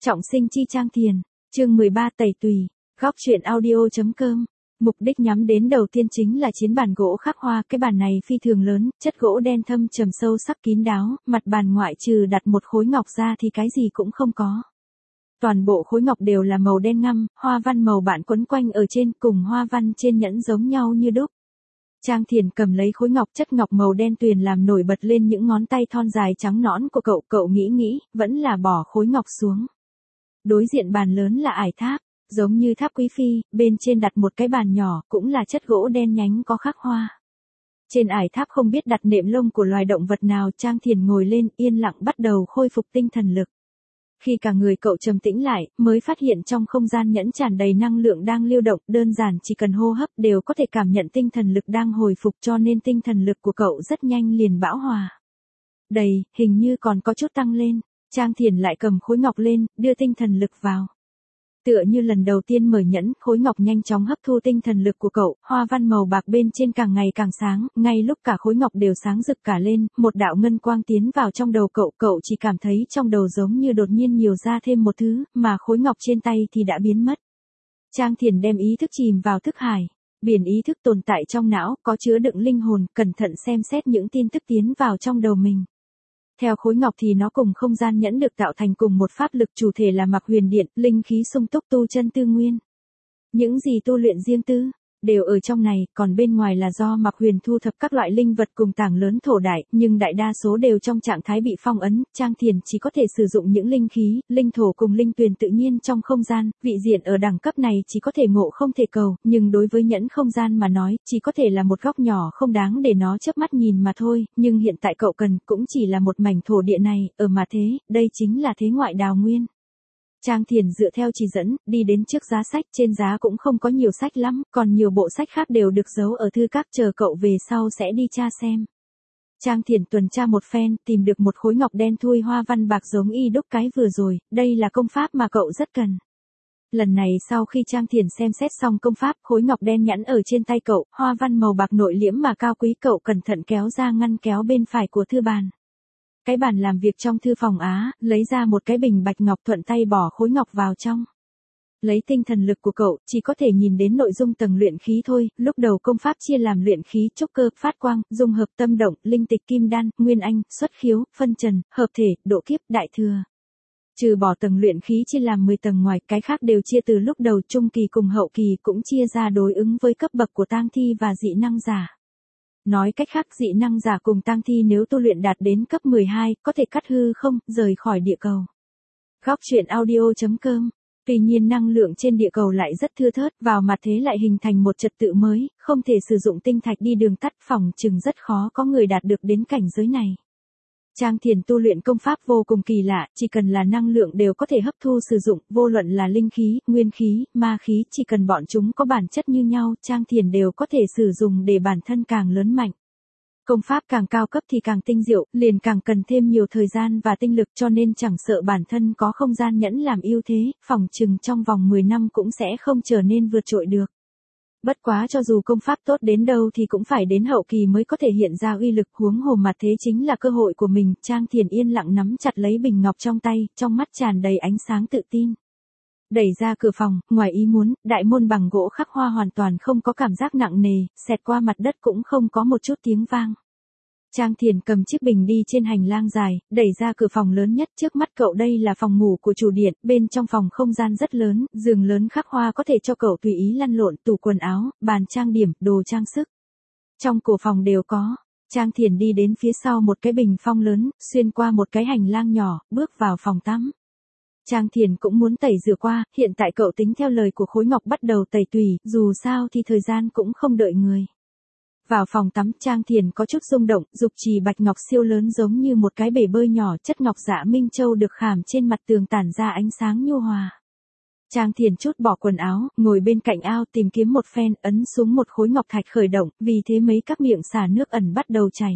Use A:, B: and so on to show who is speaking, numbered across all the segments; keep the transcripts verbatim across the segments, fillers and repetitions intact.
A: Trọng sinh chi Trang Thiền, chương mười ba tẩy tùy, góc truyện audio.com. Mục đích nhắm đến đầu tiên chính là chiến bàn gỗ khắc hoa, cái bàn này phi thường lớn, chất gỗ đen thâm trầm sâu sắc kín đáo, mặt bàn ngoại trừ đặt một khối ngọc ra thì cái gì cũng không có. Toàn bộ khối ngọc đều là màu đen ngăm, hoa văn màu bạn quấn quanh ở trên cùng hoa văn trên nhẫn giống nhau như đúc. Trang Thiền cầm lấy khối ngọc, chất ngọc màu đen tuyền làm nổi bật lên những ngón tay thon dài trắng nõn của cậu, cậu nghĩ nghĩ, vẫn là bỏ khối ngọc xuống. Đối diện bàn lớn là ải tháp, giống như tháp quý phi, bên trên đặt một cái bàn nhỏ, cũng là chất gỗ đen nhánh có khắc hoa. Trên ải tháp không biết đặt nệm lông của loài động vật nào, Trang Thiền ngồi lên, yên lặng bắt đầu khôi phục tinh thần lực. Khi cả người cậu trầm tĩnh lại, mới phát hiện trong không gian nhẫn tràn đầy năng lượng đang lưu động, đơn giản chỉ cần hô hấp đều có thể cảm nhận tinh thần lực đang hồi phục, cho nên tinh thần lực của cậu rất nhanh liền bão hòa. Đầy, hình như còn có chút tăng lên. Trang Thiền lại cầm khối ngọc lên, đưa tinh thần lực vào. Tựa như lần đầu tiên mở nhẫn, khối ngọc nhanh chóng hấp thu tinh thần lực của cậu, hoa văn màu bạc bên trên càng ngày càng sáng, ngay lúc cả khối ngọc đều sáng rực cả lên, một đạo ngân quang tiến vào trong đầu cậu, cậu chỉ cảm thấy trong đầu giống như đột nhiên nhiều ra thêm một thứ, mà khối ngọc trên tay thì đã biến mất. Trang Thiền đem ý thức chìm vào thức hải, biển ý thức tồn tại trong não, có chứa đựng linh hồn, cẩn thận xem xét những tin tức tiến vào trong đầu mình. Theo khối ngọc thì nó cùng không gian nhẫn được tạo thành cùng một pháp lực, chủ thể là Mạc Huyền Điện, linh khí sung túc, tu chân tư nguyên. Những gì tu luyện riêng tư, đều ở trong này, còn bên ngoài là do Mạc Huyền thu thập các loại linh vật cùng tảng lớn thổ đại, nhưng đại đa số đều trong trạng thái bị phong ấn. Trang Thiền chỉ có thể sử dụng những linh khí, linh thổ cùng linh tuyền tự nhiên trong không gian, vị diện ở đẳng cấp này chỉ có thể ngộ không thể cầu, nhưng đối với nhẫn không gian mà nói, chỉ có thể là một góc nhỏ không đáng để nó chớp mắt nhìn mà thôi, nhưng hiện tại cậu cần cũng chỉ là một mảnh thổ địa này, ở mà thế, đây chính là thế ngoại đào nguyên. Trang Thiền dựa theo chỉ dẫn, đi đến trước giá sách, trên giá cũng không có nhiều sách lắm, còn nhiều bộ sách khác đều được giấu ở thư các, chờ cậu về sau sẽ đi tra xem. Trang Thiền tuần tra một phen, tìm được một khối ngọc đen thui hoa văn bạc giống y đúc cái vừa rồi, đây là công pháp mà cậu rất cần. Lần này sau khi Trang Thiền xem xét xong công pháp, khối ngọc đen nhẵn ở trên tay cậu, hoa văn màu bạc nội liễm mà cao quý, cậu cẩn thận kéo ra ngăn kéo bên phải của thư bàn. Cái bàn làm việc trong thư phòng Á, lấy ra một cái bình bạch ngọc, thuận tay bỏ khối ngọc vào trong. Lấy tinh thần lực của cậu, chỉ có thể nhìn đến nội dung tầng luyện khí thôi, lúc đầu công pháp chia làm luyện khí, trúc cơ, phát quang, dung hợp, tâm động, linh tịch, kim đan, nguyên anh, xuất khiếu, phân trần, hợp thể, độ kiếp, đại thừa. Trừ bỏ tầng luyện khí chia làm mười tầng ngoài, cái khác đều chia từ lúc đầu, trung kỳ cùng hậu kỳ, cũng chia ra đối ứng với cấp bậc của tang thi và dị năng giả. Nói cách khác, dị năng giả cùng tang thi nếu tu luyện đạt đến cấp mười hai, có thể cắt hư không, rời khỏi địa cầu. Góc truyện audio.com. Tuy nhiên năng lượng trên địa cầu lại rất thưa thớt, vào mặt thế lại hình thành một trật tự mới, không thể sử dụng tinh thạch đi đường tắt, phòng chừng rất khó có người đạt được đến cảnh giới này. Trang Thiền tu luyện công pháp vô cùng kỳ lạ, chỉ cần là năng lượng đều có thể hấp thu sử dụng, vô luận là linh khí, nguyên khí, ma khí, chỉ cần bọn chúng có bản chất như nhau, Trang Thiền đều có thể sử dụng để bản thân càng lớn mạnh. Công pháp càng cao cấp thì càng tinh diệu, liền càng cần thêm nhiều thời gian và tinh lực, cho nên chẳng sợ bản thân có không gian nhẫn làm ưu thế, phòng chừng trong vòng mười năm cũng sẽ không trở nên vượt trội được. Bất quá cho dù công pháp tốt đến đâu thì cũng phải đến hậu kỳ mới có thể hiện ra uy lực, huống hồ mà thế chính là cơ hội của mình. Trang Thiền yên lặng nắm chặt lấy bình ngọc trong tay, trong mắt tràn đầy ánh sáng tự tin. Đẩy ra cửa phòng, ngoài ý muốn, đại môn bằng gỗ khắc hoa hoàn toàn không có cảm giác nặng nề, xẹt qua mặt đất cũng không có một chút tiếng vang. Trang Thiền cầm chiếc bình đi trên hành lang dài, đẩy ra cửa phòng lớn nhất trước mắt cậu, đây là phòng ngủ của chủ điện, bên trong phòng không gian rất lớn, giường lớn khắc hoa có thể cho cậu tùy ý lăn lộn, tủ quần áo, bàn trang điểm, đồ trang sức. Trong cổ phòng đều có. Trang Thiền đi đến phía sau một cái bình phong lớn, xuyên qua một cái hành lang nhỏ, bước vào phòng tắm. Trang Thiền cũng muốn tẩy rửa qua, hiện tại cậu tính theo lời của khối ngọc bắt đầu tẩy tùy, dù sao thì thời gian cũng không đợi người. Vào phòng tắm, Trang Thiền có chút rung động, dục trì bạch ngọc siêu lớn giống như một cái bể bơi nhỏ, chất ngọc dạ minh châu được khảm trên mặt tường tản ra ánh sáng nhu hòa. Trang Thiền trút bỏ quần áo, ngồi bên cạnh ao tìm kiếm một phen, ấn xuống một khối ngọc thạch khởi động, vì thế mấy các miệng xả nước ẩn bắt đầu chảy.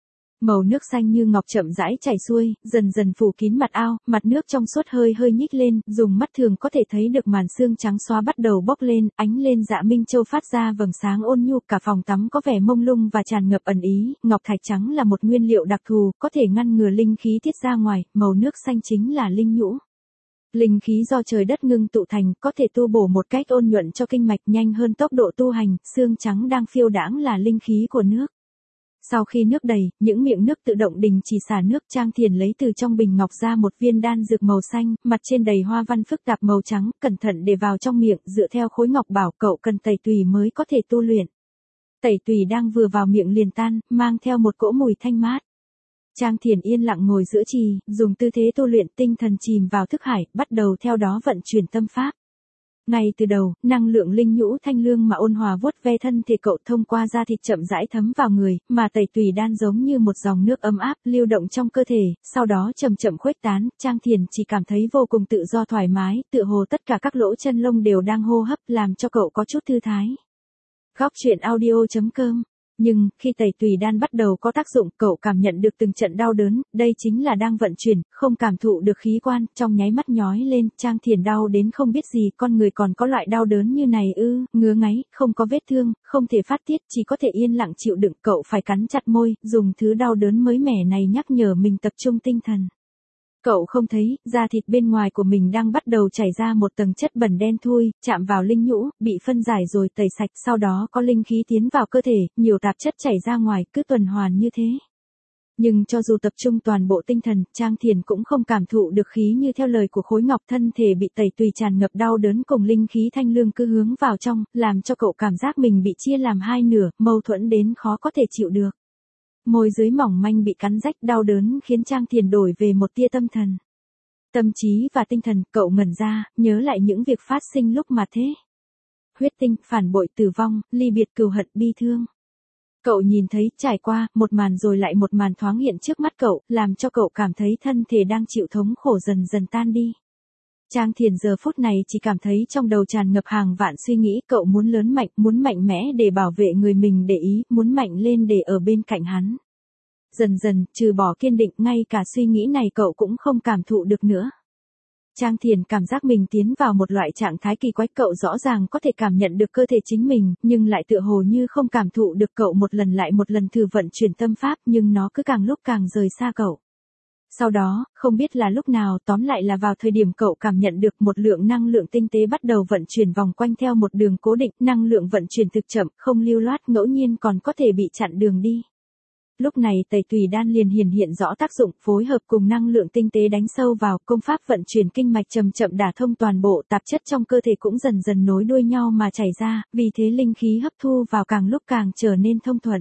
A: Màu nước xanh như ngọc chậm rãi chảy xuôi, dần dần phủ kín mặt ao, mặt nước trong suốt hơi hơi nhích lên, dùng mắt thường có thể thấy được màn sương trắng xóa bắt đầu bốc lên, ánh lên dạ minh châu phát ra vầng sáng ôn nhu, cả phòng tắm có vẻ mông lung và tràn ngập ẩn ý, ngọc thạch trắng là một nguyên liệu đặc thù, có thể ngăn ngừa linh khí tiết ra ngoài, màu nước xanh chính là linh nhũ. Linh khí do trời đất ngưng tụ thành có thể tu bổ một cách ôn nhuận cho kinh mạch nhanh hơn tốc độ tu hành, xương trắng đang phiêu đãng là linh khí của nước. Sau khi nước đầy, những miệng nước tự động đình chỉ xả nước. Trang Thiền lấy từ trong bình ngọc ra một viên đan dược màu xanh, mặt trên đầy hoa văn phức tạp màu trắng, cẩn thận để vào trong miệng, dựa theo khối ngọc bảo cậu cần tẩy tùy mới có thể tu luyện. Tẩy tùy đang vừa vào miệng liền tan, mang theo một cỗ mùi thanh mát. Trang Thiền yên lặng ngồi giữa trì, dùng tư thế tu luyện, tinh thần chìm vào thức hải, bắt đầu theo đó vận chuyển tâm pháp. Ngay từ đầu, năng lượng linh nhũ thanh lương mà ôn hòa vuốt ve thân thể cậu thông qua da thịt chậm rãi thấm vào người, mà tẩy tùy đan giống như một dòng nước ấm áp lưu động trong cơ thể, sau đó chậm chậm khuếch tán. Trang Thiền chỉ cảm thấy vô cùng tự do thoải mái, tựa hồ tất cả các lỗ chân lông đều đang hô hấp, làm cho cậu có chút thư thái. Góc truyện audio chấm com. Nhưng, khi tẩy tùy đan bắt đầu có tác dụng, cậu cảm nhận được từng trận đau đớn, đây chính là đang vận chuyển, không cảm thụ được khí quan, trong nháy mắt nhói lên. Trang Thiền đau đến không biết gì, con người còn có loại đau đớn như này ư? Ngứa ngáy, không có vết thương, không thể phát tiết, chỉ có thể yên lặng chịu đựng. Cậu phải cắn chặt môi, dùng thứ đau đớn mới mẻ này nhắc nhở mình tập trung tinh thần. Cậu không thấy, da thịt bên ngoài của mình đang bắt đầu chảy ra một tầng chất bẩn đen thui, chạm vào linh nhũ, bị phân giải rồi tẩy sạch, sau đó có linh khí tiến vào cơ thể, nhiều tạp chất chảy ra ngoài, cứ tuần hoàn như thế. Nhưng cho dù tập trung toàn bộ tinh thần, Trang Thiền cũng không cảm thụ được khí như theo lời của khối ngọc. Thân thể bị tẩy tùy tràn ngập đau đớn cùng linh khí thanh lương cứ hướng vào trong, làm cho cậu cảm giác mình bị chia làm hai nửa, mâu thuẫn đến khó có thể chịu được. Môi dưới mỏng manh bị cắn rách, đau đớn khiến Trang Thiền đổi về một tia tâm thần. Tâm trí và tinh thần, cậu ngẩn ra, nhớ lại những việc phát sinh lúc mà thế. Huyết tinh, phản bội, tử vong, ly biệt, cừu hận, bi thương. Cậu nhìn thấy, trải qua, một màn rồi lại một màn thoáng hiện trước mắt cậu, làm cho cậu cảm thấy thân thể đang chịu thống khổ dần dần tan đi. Trang Thiền giờ phút này chỉ cảm thấy trong đầu tràn ngập hàng vạn suy nghĩ, cậu muốn lớn mạnh, muốn mạnh mẽ để bảo vệ người mình để ý, muốn mạnh lên để ở bên cạnh hắn. Dần dần, trừ bỏ kiên định, ngay cả suy nghĩ này cậu cũng không cảm thụ được nữa. Trang Thiền cảm giác mình tiến vào một loại trạng thái kỳ quái, cậu rõ ràng có thể cảm nhận được cơ thể chính mình, nhưng lại tựa hồ như không cảm thụ được. Cậu một lần lại một lần thử vận chuyển tâm pháp, nhưng nó cứ càng lúc càng rời xa cậu. Sau đó, không biết là lúc nào, tóm lại là vào thời điểm cậu cảm nhận được một lượng năng lượng tinh tế bắt đầu vận chuyển vòng quanh theo một đường cố định, năng lượng vận chuyển thực chậm, không lưu loát, ngẫu nhiên còn có thể bị chặn đường đi. Lúc này tẩy tùy đan liền hiển hiện rõ tác dụng, phối hợp cùng năng lượng tinh tế đánh sâu vào, công pháp vận chuyển kinh mạch chậm chậm đả thông toàn bộ, tạp chất trong cơ thể cũng dần dần nối đuôi nhau mà chảy ra, vì thế linh khí hấp thu vào càng lúc càng trở nên thông thuận.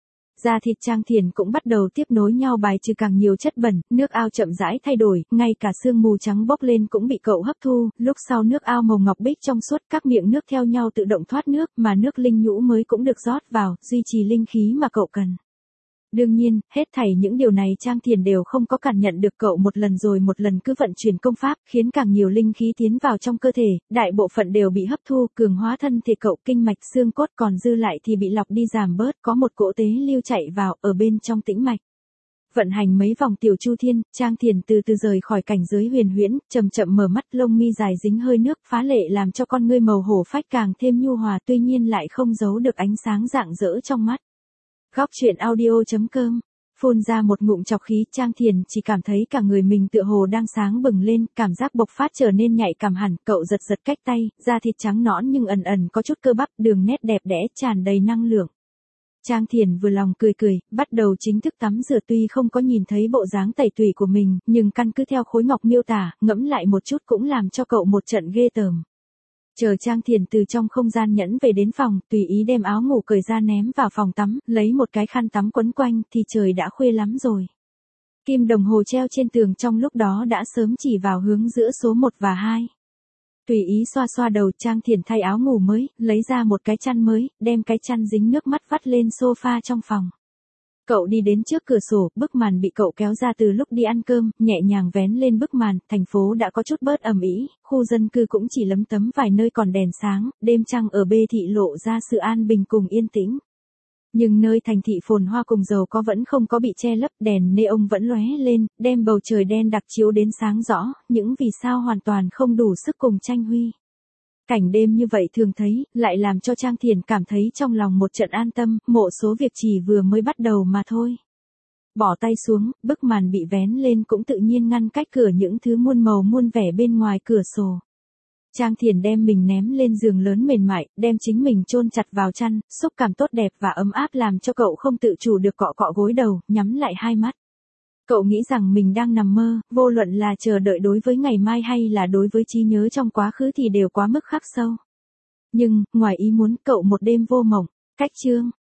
A: Da thịt Trang Thiền cũng bắt đầu tiếp nối nhau bài trừ càng nhiều chất bẩn, nước ao chậm rãi thay đổi, ngay cả sương mù trắng bốc lên cũng bị cậu hấp thu, lúc sau nước ao màu ngọc bích trong suốt, các miệng nước theo nhau tự động thoát nước, mà nước linh nhũ mới cũng được rót vào, duy trì linh khí mà cậu cần. Đương nhiên, hết thảy những điều này Trang Thiền đều không có cảm nhận được, cậu một lần rồi một lần cứ vận chuyển công pháp, khiến càng nhiều linh khí tiến vào trong cơ thể, đại bộ phận đều bị hấp thu, cường hóa thân thể cậu, kinh mạch xương cốt còn dư lại thì bị lọc đi giảm bớt, có một cỗ tế lưu chạy vào, ở bên trong tĩnh mạch. Vận hành mấy vòng tiểu chu thiên, Trang Thiền từ từ rời khỏi cảnh giới huyền huyễn, chậm chậm mở mắt, lông mi dài dính hơi nước, phá lệ làm cho con ngươi màu hổ phách càng thêm nhu hòa, tuy nhiên lại không giấu được ánh sáng rạng rỡ trong mắt. Góc truyện audio chấm com. Phun ra một ngụm trọc khí, Trang Thiền chỉ cảm thấy cả người mình tựa hồ đang sáng bừng lên, cảm giác bộc phát trở nên nhạy cảm hẳn, cậu giật giật cách tay, da thịt trắng nõn nhưng ẩn ẩn có chút cơ bắp, đường nét đẹp đẽ, tràn đầy năng lượng. Trang Thiền vừa lòng cười cười, bắt đầu chính thức tắm rửa, tuy không có nhìn thấy bộ dáng tẩy tùy của mình, nhưng căn cứ theo khối ngọc miêu tả, ngẫm lại một chút cũng làm cho cậu một trận ghê tởm. Chờ Trang Thiền từ trong không gian nhẫn về đến phòng, tùy ý đem áo ngủ cởi ra ném vào phòng tắm, lấy một cái khăn tắm quấn quanh, thì trời đã khuya lắm rồi. Kim đồng hồ treo trên tường trong lúc đó đã sớm chỉ vào hướng giữa số một và hai. Tùy ý xoa xoa đầu, Trang Thiền thay áo ngủ mới, lấy ra một cái chăn mới, đem cái chăn dính nước mắt vắt lên sofa trong phòng. Cậu đi đến trước cửa sổ, bức màn bị cậu kéo ra từ lúc đi ăn cơm, nhẹ nhàng vén lên bức màn, thành phố đã có chút bớt ầm ĩ, khu dân cư cũng chỉ lấm tấm vài nơi còn đèn sáng, đêm trăng ở bê thị lộ ra sự an bình cùng yên tĩnh. Nhưng nơi thành thị phồn hoa cùng giàu có vẫn không có bị che lấp, đèn neon vẫn lóe lên, đem bầu trời đen đặc chiếu đến sáng rõ, những vì sao hoàn toàn không đủ sức cùng tranh huy. Cảnh đêm như vậy thường thấy, lại làm cho Trang Thiền cảm thấy trong lòng một trận an tâm, mộ số việc chỉ vừa mới bắt đầu mà thôi. Bỏ tay xuống, bức màn bị vén lên cũng tự nhiên ngăn cách cửa những thứ muôn màu muôn vẻ bên ngoài cửa sổ. Trang Thiền đem mình ném lên giường lớn mềm mại, đem chính mình chôn chặt vào chăn, xúc cảm tốt đẹp và ấm áp làm cho cậu không tự chủ được cọ cọ gối đầu, nhắm lại hai mắt. Cậu nghĩ rằng mình đang nằm mơ, vô luận là chờ đợi đối với ngày mai hay là đối với trí nhớ trong quá khứ thì đều quá mức khắc sâu. Nhưng, ngoài ý muốn, cậu một đêm vô mộng. Cách chương